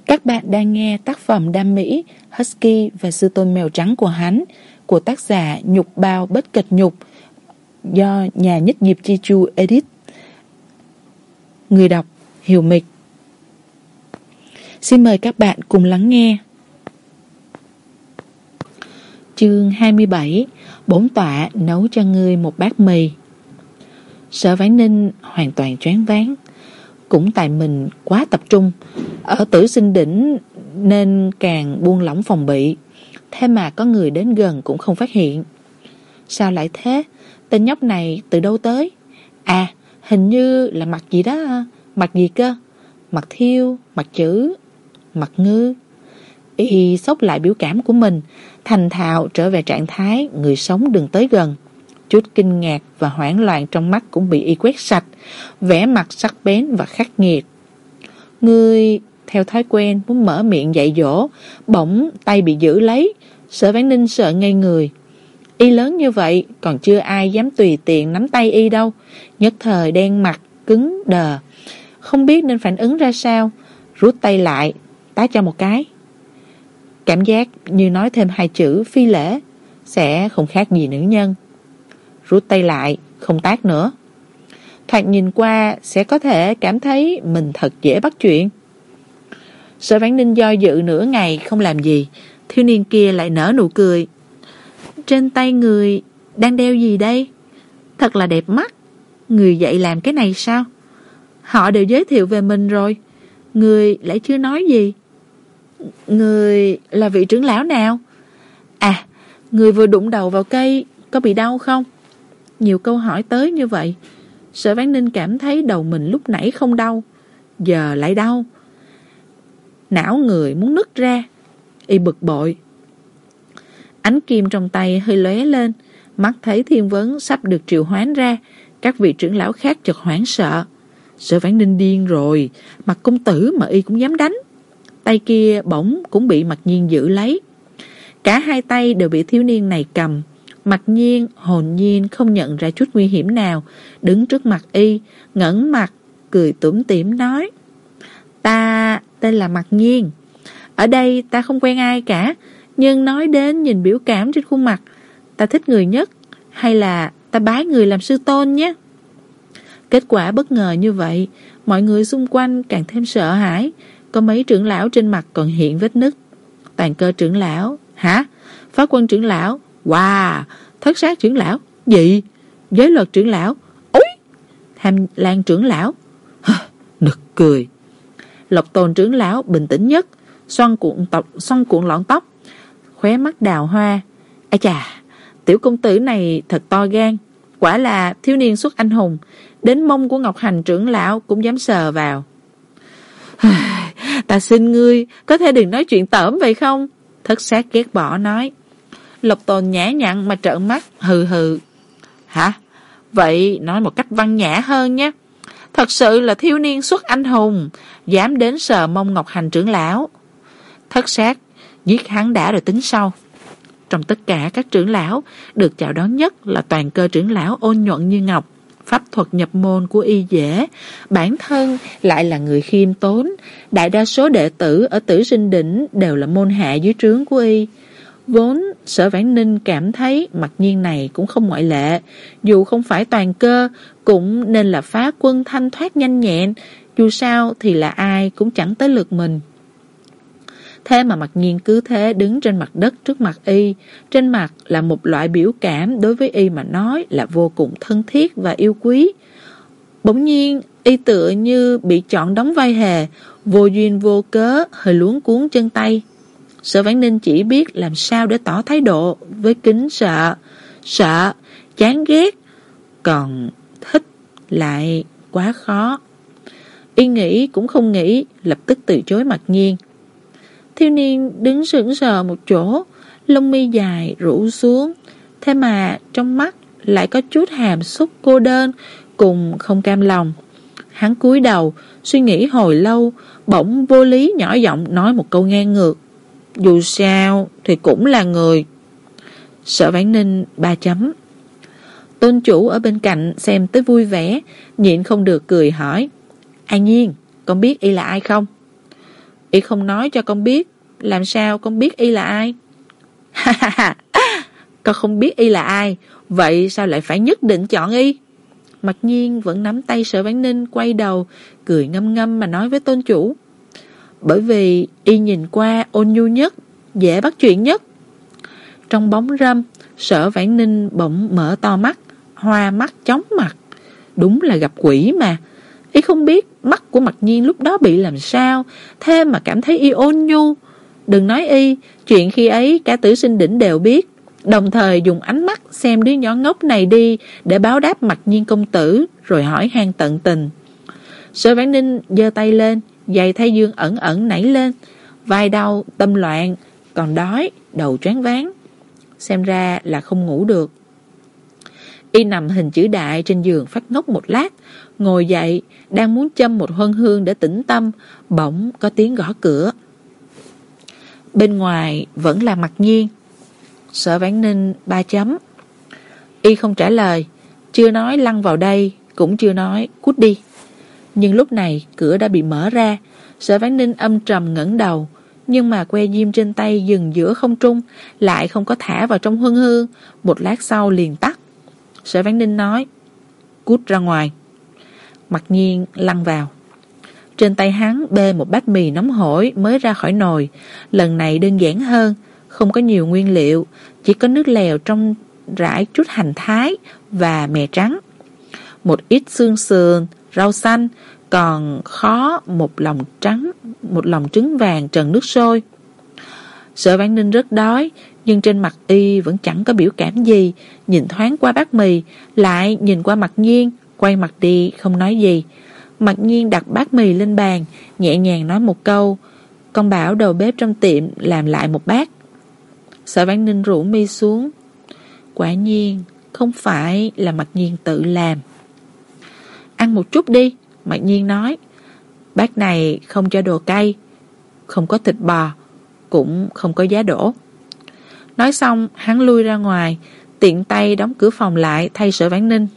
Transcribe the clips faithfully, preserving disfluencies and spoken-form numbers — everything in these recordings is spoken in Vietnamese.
Các bạn đang nghe tác phẩm đam mỹ Husky và Sư Tôn Mèo Trắng của hắn của tác giả Nhục Bao Bất Kịch Nhục do nhà Nhất Diệp Chi Chu edit. Người đọc Hiểu Mịch. Xin mời các bạn cùng lắng nghe. Chương hai mươi bảy. Bổn tọa nấu cho ngươi một bát mì. Sở Vãn Ninh hoàn toàn choáng váng. Cũng tại mình quá tập trung ở Tử Sinh Đỉnh nên càng buông lỏng phòng bị. Thế mà có người đến gần cũng không phát hiện. Sao lại thế? Tên nhóc này từ đâu tới? À, hình như là mặt gì đó. Mặt gì cơ? Mặt thiêu, mặt chữ, mặt ngư. Y xốc lại biểu cảm của mình, thành thạo trở về trạng thái người sống đừng tới gần. Chút kinh ngạc và hoảng loạn trong mắt cũng bị y quét sạch, vẻ mặt sắc bén và khắc nghiệt. Ngươi theo thói quen muốn mở miệng dạy dỗ, bỗng tay bị giữ lấy. Sở Vãn Ninh sợ ngây người. Y lớn như vậy còn chưa ai dám tùy tiện nắm tay y đâu. Nhất thời đen mặt cứng đờ, không biết nên phản ứng ra sao. Rút tay lại, tát cho một cái. Cảm giác như nói thêm hai chữ phi lễ, sẽ không khác gì nữ nhân. Rút tay lại, không tát nữa. Thoạt nhìn qua sẽ có thể cảm thấy mình thật dễ bắt chuyện. Sở Vãn Ninh do dự nửa ngày không làm gì. Thiếu niên kia lại nở nụ cười. Trên tay người đang đeo gì đây? Thật là đẹp mắt. Người dạy làm cái này sao? Họ đều giới thiệu về mình rồi, người lại chưa nói gì. Người là vị trưởng lão nào? À, người vừa đụng đầu vào cây có bị đau không? Nhiều câu hỏi tới như vậy, Sở Vãn Ninh cảm thấy đầu mình lúc nãy không đau, giờ lại đau. Não người muốn nứt ra. Y bực bội. Ánh kim trong tay hơi lóe lên, mắt thấy thiên vấn sắp được triệu hoán ra. Các vị trưởng lão khác chợt hoảng sợ. Sở Vãn Ninh điên rồi, Mặt công tử mà y cũng dám đánh. Tay kia bỗng cũng bị Mặc Nhiên giữ lấy. Cả hai tay đều bị thiếu niên này cầm. Mặc Nhiên hồn nhiên không nhận ra chút nguy hiểm nào, đứng trước mặt y, ngẩng mặt, cười tủm tỉm nói: Ta tên là Mặc Nhiên. Ở đây ta không quen ai cả, nhưng nói đến nhìn biểu cảm trên khuôn mặt, ta thích người nhất, hay là ta bái người làm sư tôn nhé. Kết quả bất ngờ như vậy, mọi người xung quanh càng thêm sợ hãi. Có mấy trưởng lão trên mặt còn hiện vết nứt. Toàn Cơ trưởng lão: Hả? Phá Quân trưởng lão: Wow! Thất Sát trưởng lão: Gì? Giới Luật trưởng lão: Úi! Tham Lan trưởng lão: Nực cười. Lộc Tồn trưởng lão bình tĩnh nhất, xoăn cuộn tóc, xoăn cuộn lọn tóc, khóe mắt đào hoa. Ây chà, tiểu công tử này thật to gan, quả là thiếu niên xuất anh hùng, đến mông của Ngọc Hành trưởng lão cũng dám sờ vào. Ta xin ngươi có thể đừng nói chuyện tởm vậy không? Thất Sát ghét bỏ nói. Lộc Tồn nhã nhặn mà trợn mắt, hừ hừ. Hả? Vậy nói một cách văn nhã hơn nhé. Thật sự là thiếu niên xuất anh hùng, dám đến sờ mông Ngọc Hành trưởng lão. Thất Sát: Giết hắn đã rồi tính sau. Trong tất cả các trưởng lão, được chào đón nhất là Toàn Cơ trưởng lão ôn nhuận như ngọc. Pháp thuật nhập môn của y dễ, bản thân lại là người khiêm tốn. Đại đa số đệ tử ở Tử Sinh Đỉnh đều là môn hạ dưới trướng của y. Vốn Sở Vãn Ninh cảm thấy Mặc Nhiên này cũng không ngoại lệ. Dù không phải Toàn Cơ, cũng nên là Phá Quân thanh thoát nhanh nhẹn. Dù sao thì là ai cũng chẳng tới lượt mình. Thế mà Mặc Nhiên cứ thế đứng trên mặt đất trước mặt y. Trên mặt là một loại biểu cảm đối với y mà nói là vô cùng thân thiết và yêu quý. Bỗng nhiên y tựa như bị chọn đóng vai hề, vô duyên vô cớ hơi luống cuống chân tay. Sở Vãn Ninh chỉ biết làm sao để tỏ thái độ với kính sợ, sợ, chán ghét, còn thích lại quá khó. Y nghĩ cũng không nghĩ, lập tức từ chối Mặc Nhiên. Thiếu niên đứng sững sờ một chỗ, lông mi dài rủ xuống, thế mà trong mắt lại có chút hàm xúc cô đơn cùng không cam lòng. Hắn cúi đầu suy nghĩ hồi lâu, bỗng vô lý nhỏ giọng nói một câu ngang ngược: Dù sao thì cũng là người. Sở Vãn Ninh ba chấm. Tôn chủ ở bên cạnh xem tới vui vẻ, nhịn không được cười hỏi: An Nhiên, con biết y là ai không? Y không nói cho con biết, làm sao con biết y là ai? Ha ha ha, con không biết y là ai, vậy sao lại phải nhất định chọn y? Mặc Nhiên vẫn nắm tay Sở Vãn Ninh, quay đầu cười ngâm ngâm mà nói với tôn chủ. Bởi vì y nhìn qua ôn nhu nhất, dễ bắt chuyện nhất. Trong bóng râm, Sở Vãn Ninh bỗng mở to mắt, hoa mắt chóng mặt. Đúng là gặp quỷ mà. Y không biết mắt của Mặc Nhiên lúc đó bị làm sao, thế mà cảm thấy y ôn nhu. Đừng nói y, chuyện khi ấy cả Tử Sinh Đỉnh đều biết, đồng thời dùng ánh mắt xem đứa nhỏ ngốc này đi để báo đáp Mặc Nhiên công tử, rồi hỏi han tận tình. Sở Vãn Ninh giơ tay lên, giày thái dương ẩn ẩn nảy lên, vai đau, tâm loạn, còn đói, đầu choáng váng. Xem ra là không ngủ được. Y nằm hình chữ đại trên giường phát ngốc một lát, ngồi dậy, đang muốn châm một huân hương để tĩnh tâm, bỗng có tiếng gõ cửa. Bên ngoài vẫn là Mặc Nhiên. Sở Vãn Ninh ba chấm. Y không trả lời, chưa nói lăn vào đây, cũng chưa nói cút đi. Nhưng lúc này cửa đã bị mở ra. Sở Vãn Ninh âm trầm ngẩng đầu, nhưng mà que diêm trên tay dừng giữa không trung, lại không có thả vào trong huân hương. Một lát sau liền tắt. Sở Vãn Ninh nói, cút ra ngoài. Mặc Nhiên lăn vào. Trên tay hắn bê một bát mì nóng hổi mới ra khỏi nồi. Lần này đơn giản hơn, không có nhiều nguyên liệu, chỉ có nước lèo trong rải chút hành thái và mè trắng, một ít xương sườn, rau xanh, còn khó một lòng trắng, một lòng trứng vàng trần nước sôi. Sở Vãn Ninh rất đói, nhưng trên mặt y vẫn chẳng có biểu cảm gì, nhìn thoáng qua bát mì, lại nhìn qua Mặc Nhiên, quay mặt đi không nói gì. Mặc Nhiên đặt bát mì lên bàn, nhẹ nhàng nói một câu, con bảo đầu bếp trong tiệm làm lại một bát. Sở Vãn Ninh rũ mi xuống. Quả nhiên không phải là Mặc Nhiên tự làm. Ăn một chút đi, Mặc Nhiên nói. Bát này không cho đồ cay, không có thịt bò, cũng không có giá đỗ. Nói xong hắn lui ra ngoài, tiện tay đóng cửa phòng lại thay Sở Vãn Ninh.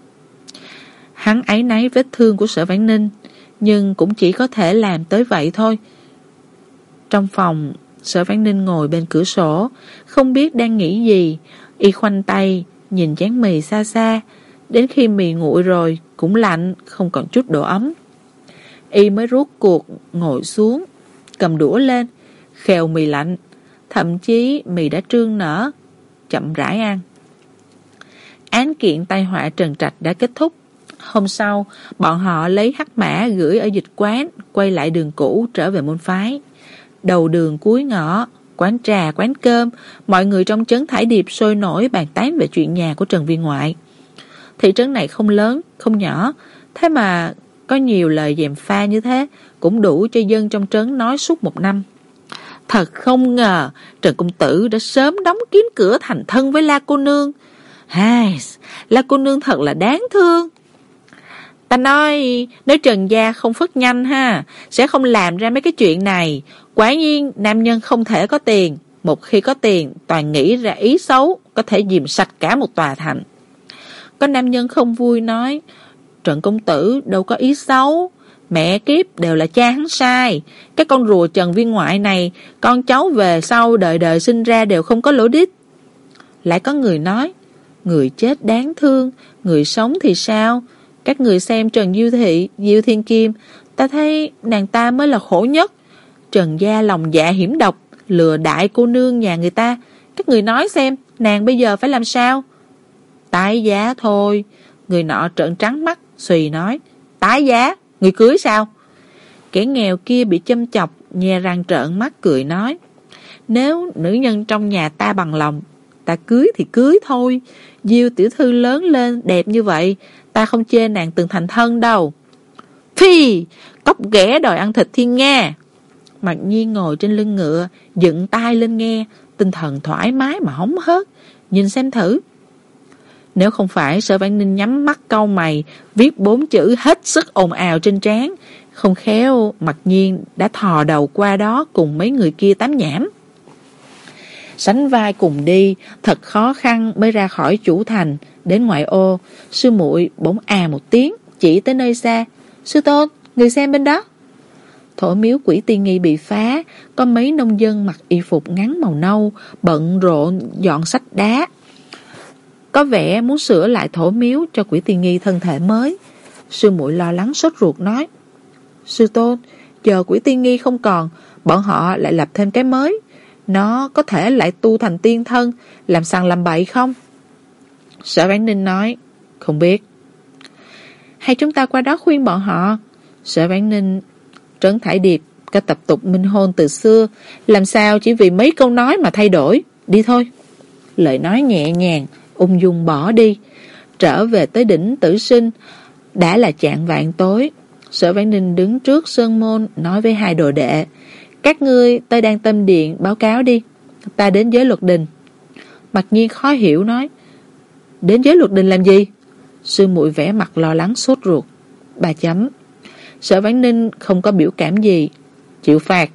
Hắn áy náy vết thương của Sở Vãn Ninh, nhưng cũng chỉ có thể làm tới vậy thôi. Trong phòng, Sở Vãn Ninh ngồi bên cửa sổ, không biết đang nghĩ gì. Y khoanh tay nhìn chén mì xa xa, đến khi mì nguội rồi cũng lạnh, không còn chút độ ấm. Y mới rút cuộc ngồi xuống, cầm đũa lên, khều mì lạnh, thậm chí mì đã trương nở, chậm rãi ăn. Án kiện tai họa Trần Trạch đã kết thúc. Hôm sau, bọn họ lấy hắc mã gửi ở dịch quán, quay lại đường cũ trở về môn phái. Đầu đường cuối ngõ, quán trà, quán cơm, mọi người trong trấn Thải Điệp sôi nổi bàn tán về chuyện nhà của Trần Viên Ngoại. Thị trấn này không lớn, không nhỏ, thế mà có nhiều lời gièm pha như thế, cũng đủ cho dân trong trấn nói suốt một năm. Thật không ngờ, Trần Công Tử đã sớm đóng kín cửa thành thân với La Cô Nương. Hai, La Cô Nương thật là đáng thương. Ta nói, nếu Trần gia không phất nhanh ha, sẽ không làm ra mấy cái chuyện này. Quả nhiên, nam nhân không thể có tiền. Một khi có tiền, toàn nghĩ ra ý xấu, có thể dìm sạch cả một tòa thành. Có nam nhân không vui nói, Trần Công Tử đâu có ý xấu. Mẹ kiếp đều là cha hắn sai. Cái con rùa Trần Viên Ngoại này, con cháu về sau đời đời sinh ra đều không có lỗ đít. Lại có người nói, người chết đáng thương, người sống thì sao? Các người xem Trần Diêu Thị, Diêu Thiên Kim, ta thấy nàng ta mới là khổ nhất. Trần gia lòng dạ hiểm độc, lừa đại cô nương nhà người ta. Các người nói xem, nàng bây giờ phải làm sao? Tái giá thôi. Người nọ trợn trắng mắt, xùy nói, tái giá, người cưới sao? Kẻ nghèo kia bị châm chọc, nhe răng trợn mắt cười nói, nếu nữ nhân trong nhà ta bằng lòng, ta cưới thì cưới thôi. Diêu tiểu thư lớn lên đẹp như vậy, ta không chê nàng từng thành thân đâu. Phi, cóc ghẻ đòi ăn thịt thiên nga. Mặc Nhiên ngồi trên lưng ngựa, dựng tai lên nghe, tinh thần thoải mái mà hóng hớt. Nhìn xem thử. Nếu không phải Sở Vãn Ninh nhắm mắt cau mày, viết bốn chữ hết sức ồn ào trên trán, không khéo Mặc Nhiên đã thò đầu qua đó cùng mấy người kia tám nhảm. Sánh vai cùng đi, thật khó khăn mới ra khỏi chủ thành, đến ngoại ô. Sư muội bỗng à một tiếng, chỉ tới nơi xa. Sư tôn, người xem bên đó. Thổ miếu Quỷ Tiên Nghi bị phá, có mấy nông dân mặc y phục ngắn màu nâu, bận rộn dọn sách đá. Có vẻ muốn sửa lại thổ miếu cho Quỷ Tiên Nghi thân thể mới. Sư muội lo lắng sốt ruột nói: Sư tôn, giờ Quỷ Tiên Nghi không còn, bọn họ lại lập thêm cái mới. Nó có thể lại tu thành tiên thân, làm sằng làm bậy không? Sở Vãn Ninh nói: Không biết. Hay chúng ta qua đó khuyên bọn họ? Sở Vãn Ninh: Trấn Thải Điệp có tập tục minh hôn từ xưa, làm sao chỉ vì mấy câu nói mà thay đổi. Đi thôi. Lời nói nhẹ nhàng, ung dung bỏ đi. Trở về tới đỉnh Tử Sinh, đã là chạng vạng tối. Sở Vãn Ninh đứng trước sơn môn nói với hai đồ đệ: Các ngươi tới Đan Tâm Điện báo cáo đi, ta đến Giới Luật Đình. Mặc Nhiên khó hiểu nói: Đến Giới Luật Đình làm gì? Sư muội vẻ mặt lo lắng sốt ruột. Ba chấm. Sở Vãn Ninh không có biểu cảm gì. Chịu phạt.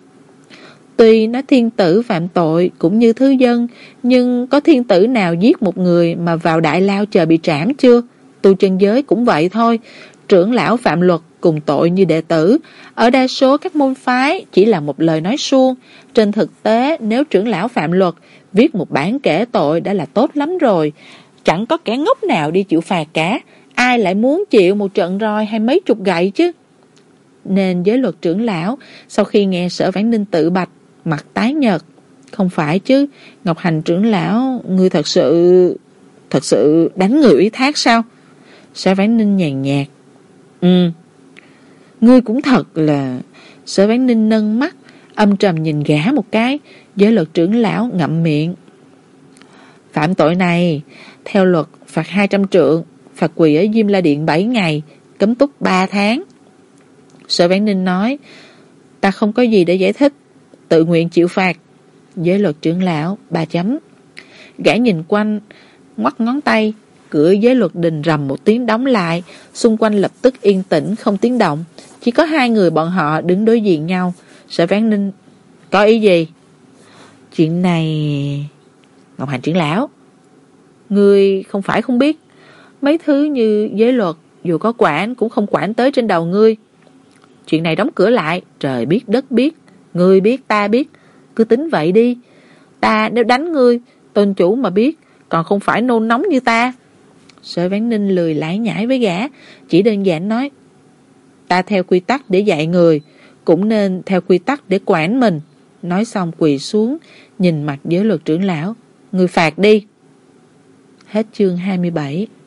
Tuy nói thiên tử phạm tội cũng như thứ dân, nhưng có thiên tử nào giết một người mà vào đại lao chờ bị trảm chưa? Tu chân giới cũng vậy thôi. Trưởng lão phạm luật cùng tội như đệ tử. Ở đa số các môn phái chỉ là một lời nói suông. Trên thực tế, nếu trưởng lão phạm luật viết một bản kể tội đã là tốt lắm rồi. Chẳng có kẻ ngốc nào đi chịu phạt cả. Ai lại muốn chịu một trận roi hay mấy chục gậy chứ? Nên Giới Luật trưởng lão sau khi nghe Sở Vãn Ninh tự bạch, mặt tái nhợt. Không phải chứ, Ngọc Hành trưởng lão, ngươi thật sự thật sự đánh người ủy thác sao? Sở Vãn Ninh nhàn nhạt: Ừ. Ngươi cũng thật là... Sở Vãn Ninh nâng mắt âm trầm nhìn gã một cái. Giới Luật trưởng lão ngậm miệng: Phạm tội này theo luật phạt hai trăm trượng, phạt quỳ ở Diêm La Điện bảy ngày, cấm túc ba tháng. Sở Vãn Ninh nói: Ta không có gì để giải thích, tự nguyện chịu phạt. Giới Luật trưởng lão: Ba chấm. Gã nhìn quanh, ngoắc ngón tay. Cửa Giới Luật đình rầm một tiếng đóng lại. Xung quanh lập tức yên tĩnh không tiếng động. Chỉ có hai người bọn họ đứng đối diện nhau. Sở Vãn Ninh: Có ý gì? Chuyện này... Ngọc Hành trưởng lão, ngươi không phải không biết, mấy thứ như giới luật dù có quản cũng không quản tới trên đầu ngươi. Chuyện này đóng cửa lại, trời biết đất biết, ngươi biết ta biết, cứ tính vậy đi. Ta nếu đánh ngươi, tôn chủ mà biết, còn không phải nôn nóng như ta. Sở Vãn Ninh lười lải nhải với gã, chỉ đơn giản nói: Ta theo quy tắc để dạy người, cũng nên theo quy tắc để quản mình. Nói xong quỳ xuống, nhìn mặt Giới Luật trưởng lão: Người phạt đi. Hết chương hai mươi bảy.